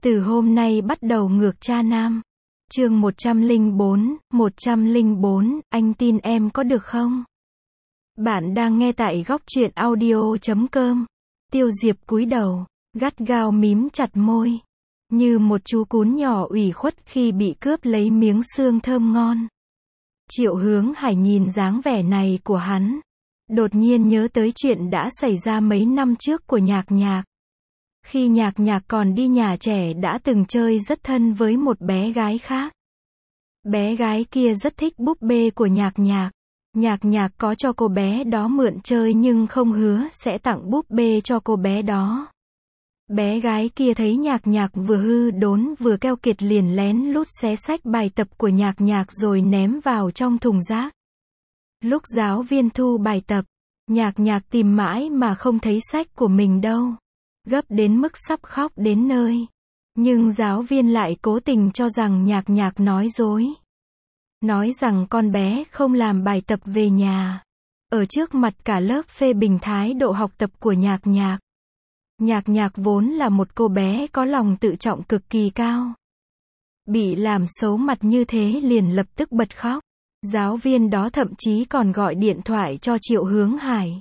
Từ hôm nay bắt đầu ngược cha nam. Chương 104, anh tin em có được không? Bạn đang nghe tại góc truyện audio.com. Tiêu Diệp cúi đầu, gắt gao mím chặt môi, như một chú cún nhỏ ủy khuất khi bị cướp lấy miếng xương thơm ngon. Triệu Hướng Hải nhìn dáng vẻ này của hắn, đột nhiên nhớ tới chuyện đã xảy ra mấy năm trước của Nhạc Nhạc. Khi Nhạc Nhạc còn đi nhà trẻ đã từng chơi rất thân với một bé gái khác. Bé gái kia rất thích búp bê của Nhạc Nhạc. Nhạc Nhạc có cho cô bé đó mượn chơi nhưng không hứa sẽ tặng búp bê cho cô bé đó. Bé gái kia thấy Nhạc Nhạc vừa hư đốn vừa keo kiệt liền lén lút xé xách bài tập của Nhạc Nhạc rồi ném vào trong thùng rác. Lúc giáo viên thu bài tập, Nhạc Nhạc tìm mãi mà không thấy sách của mình đâu. Gấp đến mức sắp khóc đến nơi. Nhưng giáo viên lại cố tình cho rằng Nhạc Nhạc nói dối. Nói rằng con bé không làm bài tập về nhà. Ở trước mặt cả lớp phê bình thái độ học tập của Nhạc Nhạc. Nhạc Nhạc vốn là một cô bé có lòng tự trọng cực kỳ cao. Bị làm xấu mặt như thế liền lập tức bật khóc. Giáo viên đó thậm chí còn gọi điện thoại cho Triệu Hướng Hải.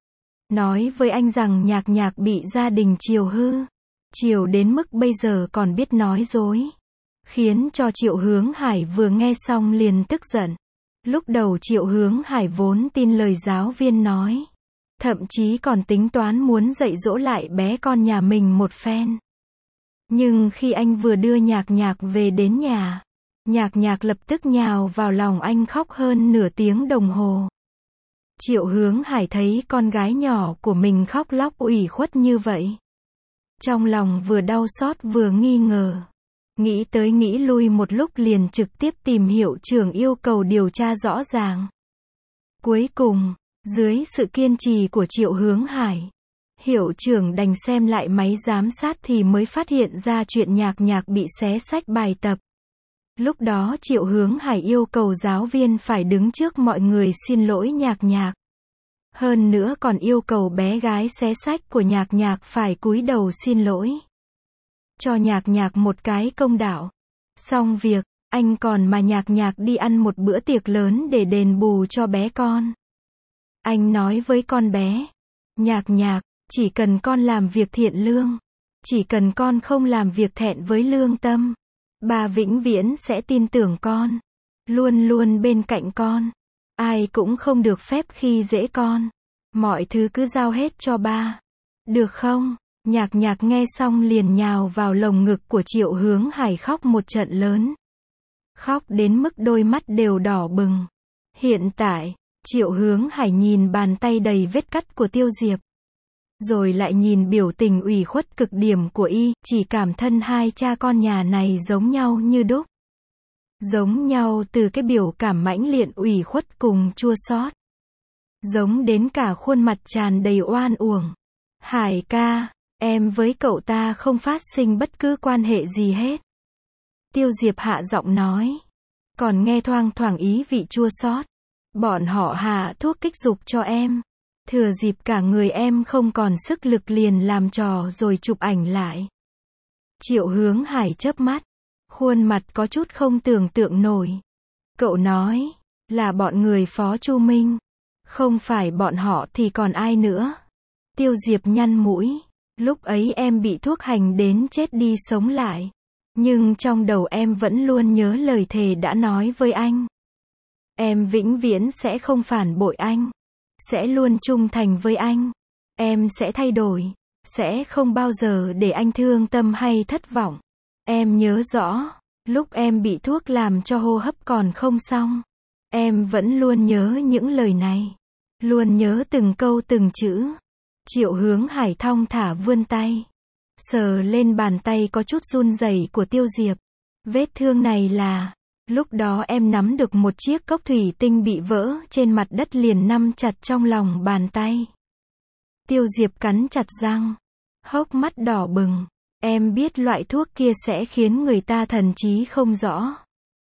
Nói với anh rằng Nhạc Nhạc bị gia đình chiều hư. Chiều đến mức bây giờ còn biết nói dối. Khiến cho Triệu Hướng Hải vừa nghe xong liền tức giận. Lúc đầu Triệu Hướng Hải vốn tin lời giáo viên nói. Thậm chí còn tính toán muốn dạy dỗ lại bé con nhà mình một phen. Nhưng khi anh vừa đưa Nhạc Nhạc về đến nhà, Nhạc Nhạc lập tức nhào vào lòng anh khóc hơn nửa tiếng đồng hồ. Triệu Hướng Hải thấy con gái nhỏ của mình khóc lóc ủy khuất như vậy. Trong lòng vừa đau xót vừa nghi ngờ. Nghĩ tới nghĩ lui một lúc liền trực tiếp tìm hiệu trưởng yêu cầu điều tra rõ ràng. Cuối cùng, dưới sự kiên trì của Triệu Hướng Hải, hiệu trưởng đành xem lại máy giám sát thì mới phát hiện ra chuyện Nhạc Nhạc bị xé xách bài tập. Lúc đó Triệu Hướng Hải yêu cầu giáo viên phải đứng trước mọi người xin lỗi Nhạc Nhạc. Hơn nữa còn yêu cầu bé gái xé xách của Nhạc Nhạc phải cúi đầu xin lỗi. Cho Nhạc Nhạc một cái công đạo. Xong việc, anh còn mà Nhạc Nhạc đi ăn một bữa tiệc lớn để đền bù cho bé con. Anh nói với con bé, Nhạc Nhạc, chỉ cần con làm việc thiện lương, chỉ cần con không làm việc thẹn với lương tâm, ba vĩnh viễn sẽ tin tưởng con, luôn luôn bên cạnh con. Ai cũng không được phép khi dễ con. Mọi thứ cứ giao hết cho ba. Được không? Nhạc Nhạc nghe xong liền nhào vào lồng ngực của Triệu Hướng Hải khóc một trận lớn. Khóc đến mức đôi mắt đều đỏ bừng. Hiện tại, Triệu Hướng Hải nhìn bàn tay đầy vết cắt của Tiêu Diệp. Rồi lại nhìn biểu tình ủy khuất cực điểm của y, chỉ cảm thân hai cha con nhà này giống nhau như đúc. Giống nhau từ cái biểu cảm mãnh liệt ủy khuất cùng chua xót. Giống đến cả khuôn mặt tràn đầy oan uổng. Hải ca, em với cậu ta không phát sinh bất cứ quan hệ gì hết. Tiêu Diệp hạ giọng nói. Còn nghe thoang thoảng ý vị chua xót. Bọn họ hạ thuốc kích dục cho em. Thừa dịp cả người em không còn sức lực liền làm trò rồi chụp ảnh lại. Triệu Hướng Hải chớp mắt. Khuôn mặt có chút không tưởng tượng nổi. Cậu nói, là bọn người Phó Chu Minh. Không phải bọn họ thì còn ai nữa. Tiêu Diệp nhăn mũi. Lúc ấy em bị thuốc hành đến chết đi sống lại. Nhưng trong đầu em vẫn luôn nhớ lời thề đã nói với anh. Em vĩnh viễn sẽ không phản bội anh. Sẽ luôn trung thành với anh. Em sẽ thay đổi. Sẽ không bao giờ để anh thương tâm hay thất vọng. Em nhớ rõ, lúc em bị thuốc làm cho hô hấp còn không xong. Em vẫn luôn nhớ những lời này. Luôn nhớ từng câu từng chữ. Triệu Hướng Hải thong thả vươn tay. Sờ lên bàn tay có chút run rẩy của Tiêu Diệp. Vết thương này là, lúc đó em nắm được một chiếc cốc thủy tinh bị vỡ trên mặt đất liền nắm chặt trong lòng bàn tay. Tiêu Diệp cắn chặt răng. Hốc mắt đỏ bừng. Em biết loại thuốc kia sẽ khiến người ta thần trí không rõ.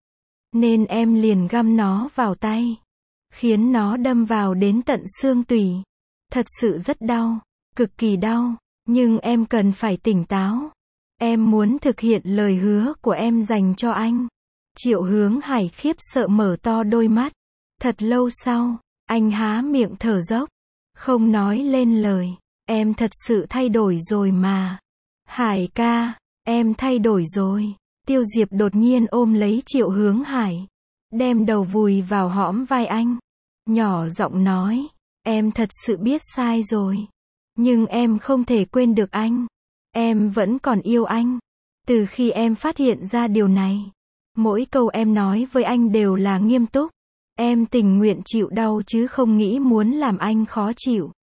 Nên em liền găm nó vào tay. Khiến nó đâm vào đến tận xương tủy. Thật sự rất đau. Cực kỳ đau. Nhưng em cần phải tỉnh táo. Em muốn thực hiện lời hứa của em dành cho anh. Triệu Hướng Hải khiếp sợ mở to đôi mắt. Thật lâu sau, anh há miệng thở dốc, không nói lên lời. Em thật sự thay đổi rồi mà. Hải ca, em thay đổi rồi. Tiêu Diệp đột nhiên ôm lấy Triệu Hướng Hải, đem đầu vùi vào hõm vai anh, nhỏ giọng nói, em thật sự biết sai rồi. Nhưng em không thể quên được anh. Em vẫn còn yêu anh. Từ khi em phát hiện ra điều này, mỗi câu em nói với anh đều là nghiêm túc. Em tình nguyện chịu đau chứ không nghĩ muốn làm anh khó chịu.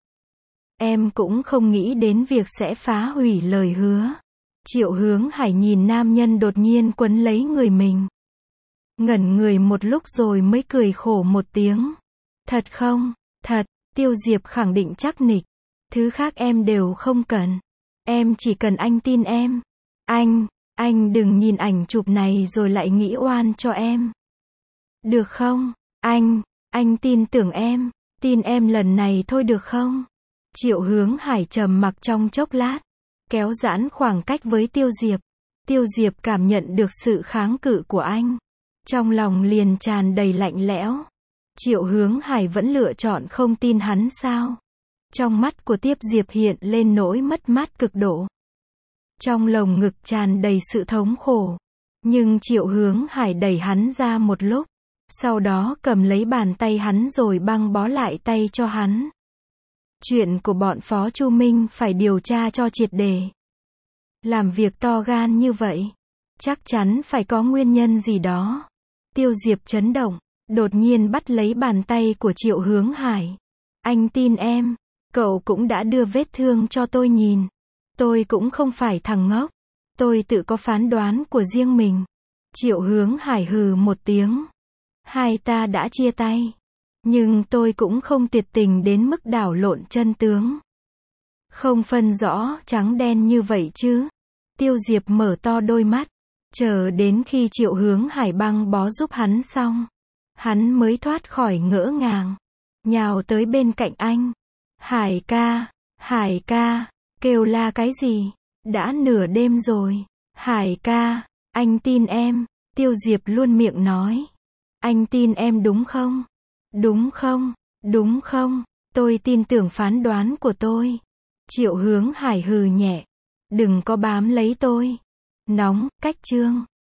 Em cũng không nghĩ đến việc sẽ phá hủy lời hứa. Triệu Hướng Hải nhìn nam nhân đột nhiên quấn lấy người mình, ngẩn người một lúc rồi mới cười khổ một tiếng. Thật không? Thật. Tiêu Diệp khẳng định chắc nịch. Thứ khác em đều không cần. Em chỉ cần anh tin em. Anh đừng nhìn ảnh chụp này rồi lại nghĩ oan cho em. Được không? Anh tin tưởng em. Tin em lần này thôi được không? Triệu Hướng Hải trầm mặc trong chốc lát, kéo giãn khoảng cách với Tiêu Diệp. Tiêu Diệp cảm nhận được sự kháng cự của anh, trong lòng liền tràn đầy lạnh lẽo. Triệu Hướng Hải vẫn lựa chọn không tin hắn sao? Trong mắt của Tiêu Diệp hiện lên nỗi mất mát cực độ. Trong lồng ngực tràn đầy sự thống khổ. Nhưng Triệu Hướng Hải đẩy hắn ra một lúc, sau đó cầm lấy bàn tay hắn rồi băng bó lại tay cho hắn. Chuyện của bọn Phó Chu Minh phải điều tra cho triệt để. Làm việc to gan như vậy, chắc chắn phải có nguyên nhân gì đó. Tiêu Diệp chấn động, đột nhiên bắt lấy bàn tay của Triệu Hướng Hải. Anh tin em, cậu cũng đã đưa vết thương cho tôi nhìn. Tôi cũng không phải thằng ngốc. Tôi tự có phán đoán của riêng mình. Triệu Hướng Hải hừ một tiếng. Hai ta đã chia tay. Nhưng tôi cũng không tuyệt tình đến mức đảo lộn chân tướng. Không phân rõ trắng đen như vậy chứ. Tiêu Diệp mở to đôi mắt. Chờ đến khi Triệu Hướng Hải băng bó giúp hắn xong, hắn mới thoát khỏi ngỡ ngàng, nhào tới bên cạnh anh. Hải ca, kêu la cái gì? Đã nửa đêm rồi. Hải ca, anh tin em. Tiêu Diệp luôn miệng nói. Anh tin em đúng không? Đúng không? Đúng không? Tôi tin tưởng phán đoán của tôi. Triệu Hướng Hải hừ nhẹ. Đừng có bám lấy tôi. Nóng, cách chương.